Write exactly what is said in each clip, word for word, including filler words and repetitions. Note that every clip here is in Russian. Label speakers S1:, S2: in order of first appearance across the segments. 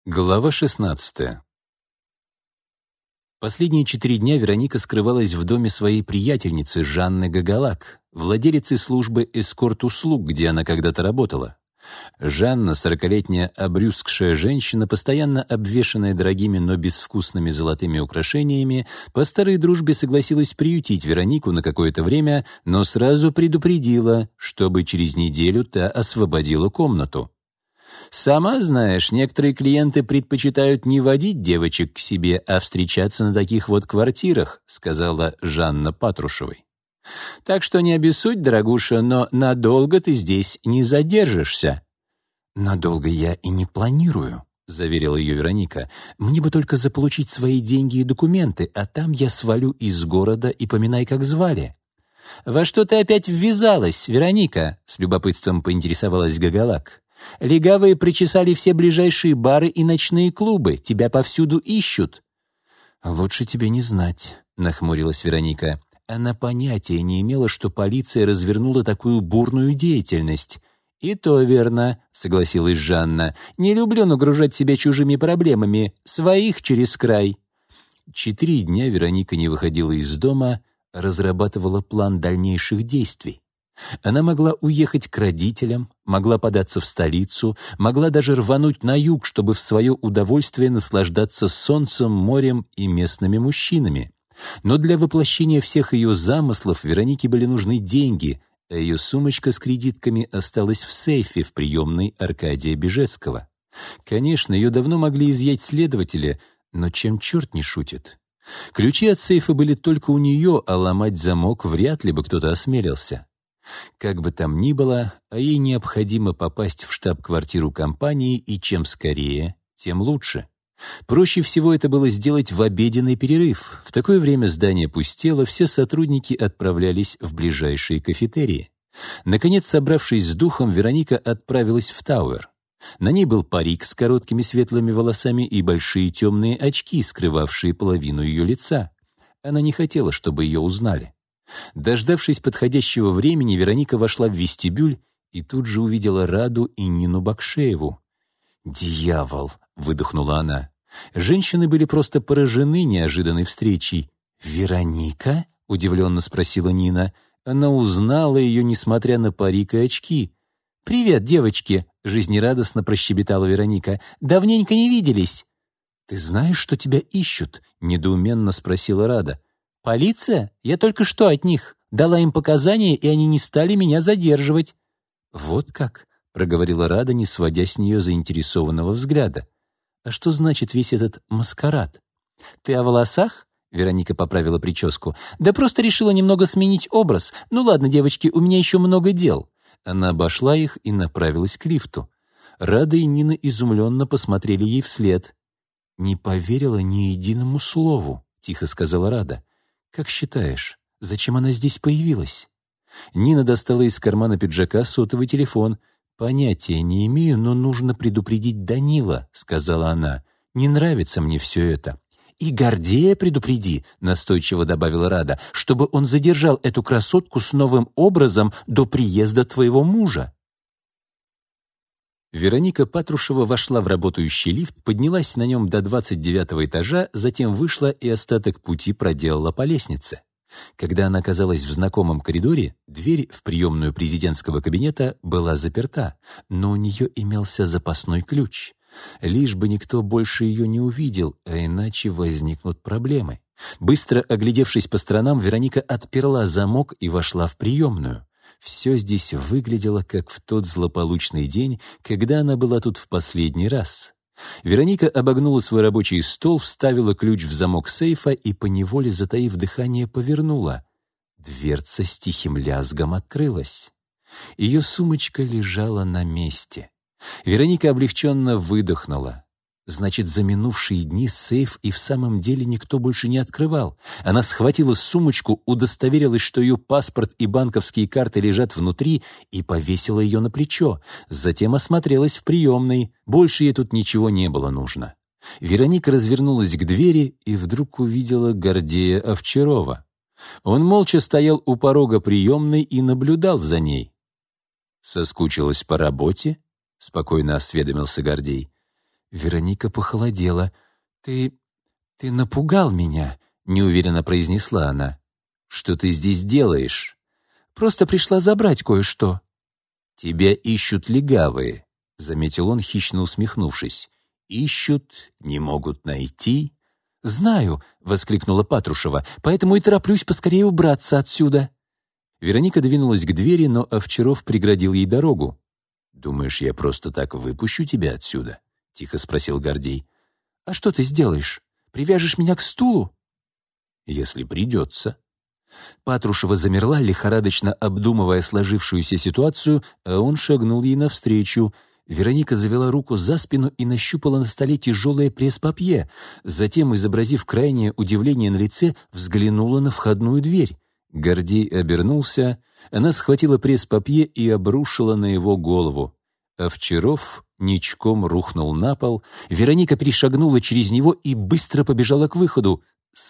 S1: Глава шестнадцатая. Последние четыре дня Вероника скрывалась в доме своей приятельницы Жанны Гагалак, владелицы службы эскорт-услуг, где она когда-то работала. Жанна, сорокалетняя обрюзгшая женщина, постоянно обвешанная дорогими, но безвкусными золотыми украшениями, по старой дружбе согласилась приютить Веронику на какое-то время, но сразу предупредила, чтобы через неделю та освободила комнату. «Сама знаешь, некоторые клиенты предпочитают не водить девочек к себе, а встречаться на таких вот квартирах», сказала Жанна Патрушевой. «Так что не обессудь, дорогуша, но надолго ты здесь не задержишься». «Надолго я и не планирую», — заверила ее Вероника. «Мне бы только заполучить свои деньги и документы, а там я свалю из города и поминай, как звали». «Во что ты опять ввязалась, Вероника?» — с любопытством поинтересовалась Гагалак. «Легавые причесали все ближайшие бары и ночные клубы. Тебя повсюду ищут». «Лучше тебе не знать», — нахмурилась Вероника. Она понятия не имела, что полиция развернула такую бурную деятельность. «И то верно», — согласилась Жанна. «Не люблю нагружать себя чужими проблемами. Своих через край». Четыре дня Вероника не выходила из дома, разрабатывала план дальнейших действий. Она могла уехать к родителям, могла податься в столицу, могла даже рвануть на юг, чтобы в свое удовольствие наслаждаться солнцем, морем и местными мужчинами. Но для воплощения всех ее замыслов Веронике были нужны деньги, а ее сумочка с кредитками осталась в сейфе в приемной Аркадия Бежецкого. Конечно, ее давно могли изъять следователи, но чем черт не шутит? Ключи от сейфа были только у нее, а ломать замок вряд ли бы кто-то осмелился. Как бы там ни было, а ей необходимо попасть в штаб-квартиру компании, и чем скорее, тем лучше. Проще всего это было сделать в обеденный перерыв. В такое время здание пустело, все сотрудники отправлялись в ближайшие кафетерии. Наконец, собравшись с духом, Вероника отправилась в Тауэр. На ней был парик с короткими светлыми волосами и большие темные очки, скрывавшие половину ее лица. Она не хотела, чтобы ее узнали. Дождавшись подходящего времени, Вероника вошла в вестибюль и тут же увидела Раду и Нину Бакшееву. «Дьявол!» — выдохнула она. Женщины были просто поражены неожиданной встречей. «Вероника?» — удивленно спросила Нина. Она узнала ее, несмотря на парик и очки. «Привет, девочки!» — жизнерадостно прощебетала Вероника. «Давненько не виделись». «Ты знаешь, что тебя ищут?» — недоуменно спросила Рада. «Полиция? Я только что от них. Дала им показания, и они не стали меня задерживать». «Вот как?» — проговорила Рада, не сводя с нее заинтересованного взгляда. «А что значит весь этот маскарад?» «Ты о волосах?» — Вероника поправила прическу. «Да просто решила немного сменить образ. Ну ладно, девочки, у меня еще много дел». Она обошла их и направилась к лифту. Рада и Нина изумленно посмотрели ей вслед. «Не поверила ни единому слову», — тихо сказала Рада. «Как считаешь, зачем она здесь появилась?» Нина достала из кармана пиджака сотовый телефон. «Понятия не имею, но нужно предупредить Данила», — сказала она. «Не нравится мне все это». «И Гордея предупреди», — настойчиво добавила Рада, «чтобы он задержал эту красотку с новым образом до приезда твоего мужа». Вероника Патрушева вошла в работающий лифт, поднялась на нем до двадцать девятого этажа, затем вышла и остаток пути проделала по лестнице. Когда она оказалась в знакомом коридоре, дверь в приемную президентского кабинета была заперта, но у нее имелся запасной ключ. Лишь бы никто больше ее не увидел, а иначе возникнут проблемы. Быстро оглядевшись по сторонам, Вероника отперла замок и вошла в приемную. Все здесь выглядело, как в тот злополучный день, когда она была тут в последний раз. Вероника обогнула свой рабочий стол, вставила ключ в замок сейфа и, поневоле затаив дыхание, повернула. Дверца с тихим лязгом открылась. Ее сумочка лежала на месте. Вероника облегченно выдохнула. Значит, за минувшие дни сейф и в самом деле никто больше не открывал. Она схватила сумочку, удостоверилась, что ее паспорт и банковские карты лежат внутри, и повесила ее на плечо. Затем осмотрелась в приемной. Больше ей тут ничего не было нужно. Вероника развернулась к двери и вдруг увидела Гордея Овчарова. Он молча стоял у порога приемной и наблюдал за ней. «Соскучилась по работе?» — спокойно осведомился Гордей.
S2: Вероника похолодела. «Ты... ты напугал меня», — неуверенно произнесла она.
S1: «Что ты здесь делаешь?»
S2: «Просто пришла забрать кое-что».
S1: «Тебя ищут легавые», — заметил он, хищно усмехнувшись. «Ищут, не могут найти».
S2: «Знаю», — воскликнула Патрушева, «поэтому и тороплюсь поскорее убраться отсюда».
S1: Вероника двинулась к двери, но Овчаров преградил ей дорогу. «Думаешь, я просто так выпущу тебя отсюда?» — тихо спросил Гордей.
S2: «А что ты сделаешь? Привяжешь меня к стулу?»
S1: «Если придется».
S2: Патрушева замерла, лихорадочно обдумывая сложившуюся ситуацию, а он шагнул ей навстречу. Вероника завела руку за спину и нащупала на столе тяжелое пресс-папье. Затем, изобразив крайнее удивление на лице, взглянула на входную дверь. Гордей обернулся, она схватила пресс-папье и обрушила на его голову. Овчаров ничком рухнул на пол, Вероника перешагнула через него и быстро побежала к выходу.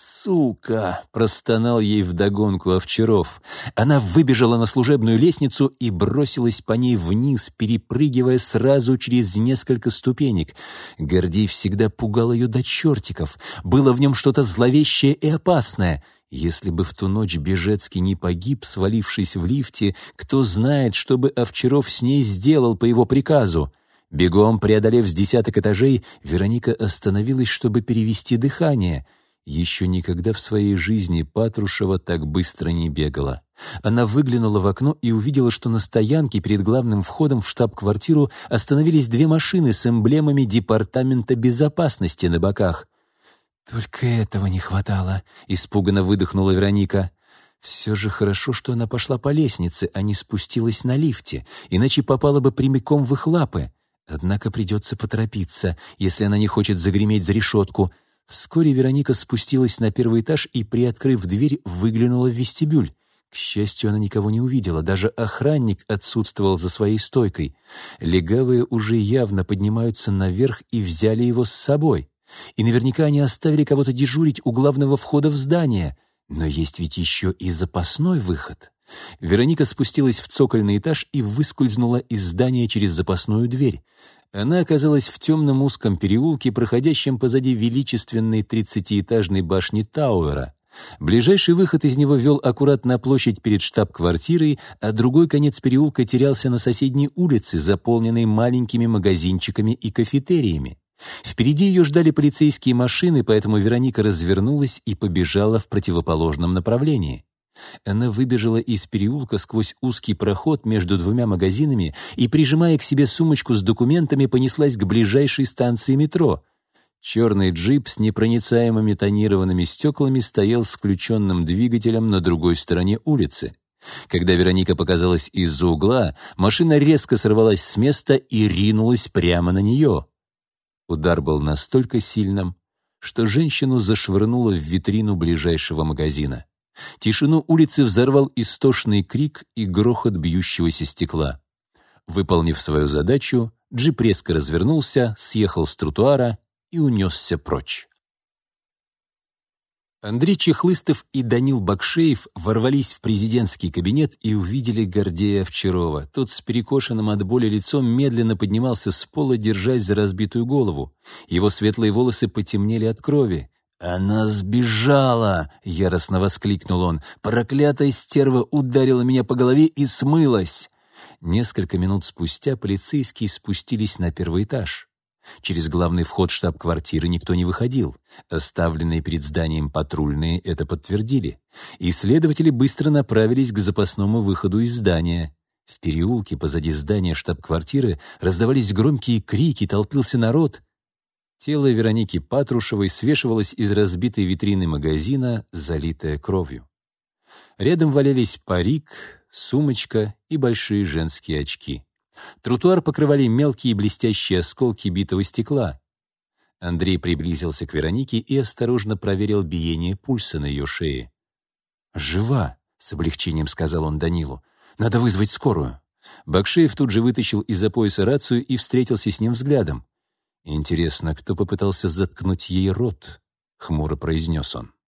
S2: «Сука!» — простонал ей вдогонку Овчаров. Она выбежала на служебную лестницу и бросилась по ней вниз, перепрыгивая сразу через несколько ступенек. Гордей всегда пугал ее до чертиков. Было в нем что-то зловещее и опасное. Если бы в ту ночь Бежецкий не погиб, свалившись в лифте, кто знает, что бы Овчаров с ней сделал по его приказу. Бегом преодолев с десяток этажей, Вероника остановилась, чтобы перевести дыхание. Еще никогда в своей жизни Патрушева так быстро не бегала. Она выглянула в окно и увидела, что на стоянке перед главным входом в штаб-квартиру остановились две машины с эмблемами Департамента безопасности на боках. «Только этого не хватало», — испуганно выдохнула Вероника. Все же хорошо, что она пошла по лестнице, а не спустилась на лифте, иначе попала бы прямиком в их лапы. Однако придется поторопиться, если она не хочет загреметь за решетку. Вскоре Вероника спустилась на первый этаж и, приоткрыв дверь, выглянула в вестибюль. К счастью, она никого не увидела, даже охранник отсутствовал за своей стойкой. Легавые уже явно поднимаются наверх и взяли его с собой. И наверняка они оставили кого-то дежурить у главного входа в здание. Но есть ведь еще и запасной выход. Вероника спустилась в цокольный этаж и выскользнула из здания через запасную дверь. Она оказалась в темном узком переулке, проходящем позади величественной тридцатиэтажной башни Тауэра. Ближайший выход из него вел аккурат на площадь перед штаб-квартирой, а другой конец переулка терялся на соседней улице, заполненной маленькими магазинчиками и кафетериями. Впереди ее ждали полицейские машины, поэтому Вероника развернулась и побежала в противоположном направлении. Она выбежала из переулка сквозь узкий проход между двумя магазинами и, прижимая к себе сумочку с документами, понеслась к ближайшей станции метро. Черный джип с непроницаемыми тонированными стеклами стоял с включенным двигателем на другой стороне улицы. Когда Вероника показалась из-за угла, машина резко сорвалась с места и ринулась прямо на нее. Удар был настолько сильным, что женщину зашвырнуло в витрину ближайшего магазина. Тишину улицы взорвал истошный крик и грохот бьющегося стекла. Выполнив свою задачу, джип резко развернулся, съехал с тротуара и унесся прочь. Андрей Чехлыстов и Данил Бакшеев ворвались в президентский кабинет и увидели Гордея Овчарова. Тот с перекошенным от боли лицом медленно поднимался с пола, держась за разбитую голову. Его светлые волосы потемнели от крови. «Она сбежала!» — яростно воскликнул он. «Проклятая стерва ударила меня по голове и смылась!» Несколько минут спустя полицейские спустились на первый этаж. Через главный вход штаб-квартиры никто не выходил. Оставленные перед зданием патрульные это подтвердили. И следователи быстро направились к запасному выходу из здания. В переулке позади здания штаб-квартиры раздавались громкие крики, толпился народ. Тело Вероники Патрушевой свешивалось из разбитой витрины магазина, залитое кровью. Рядом валялись парик, сумочка и большие женские очки. Тротуар покрывали мелкие блестящие осколки битого стекла. Андрей приблизился к Веронике и осторожно проверил биение пульса на ее шее. «Жива», — с облегчением сказал он Данилу. «Надо вызвать скорую». Бакшеев тут же вытащил из-за пояса рацию и встретился с ним взглядом. «Интересно, кто попытался заткнуть ей рот?» — хмуро произнес он.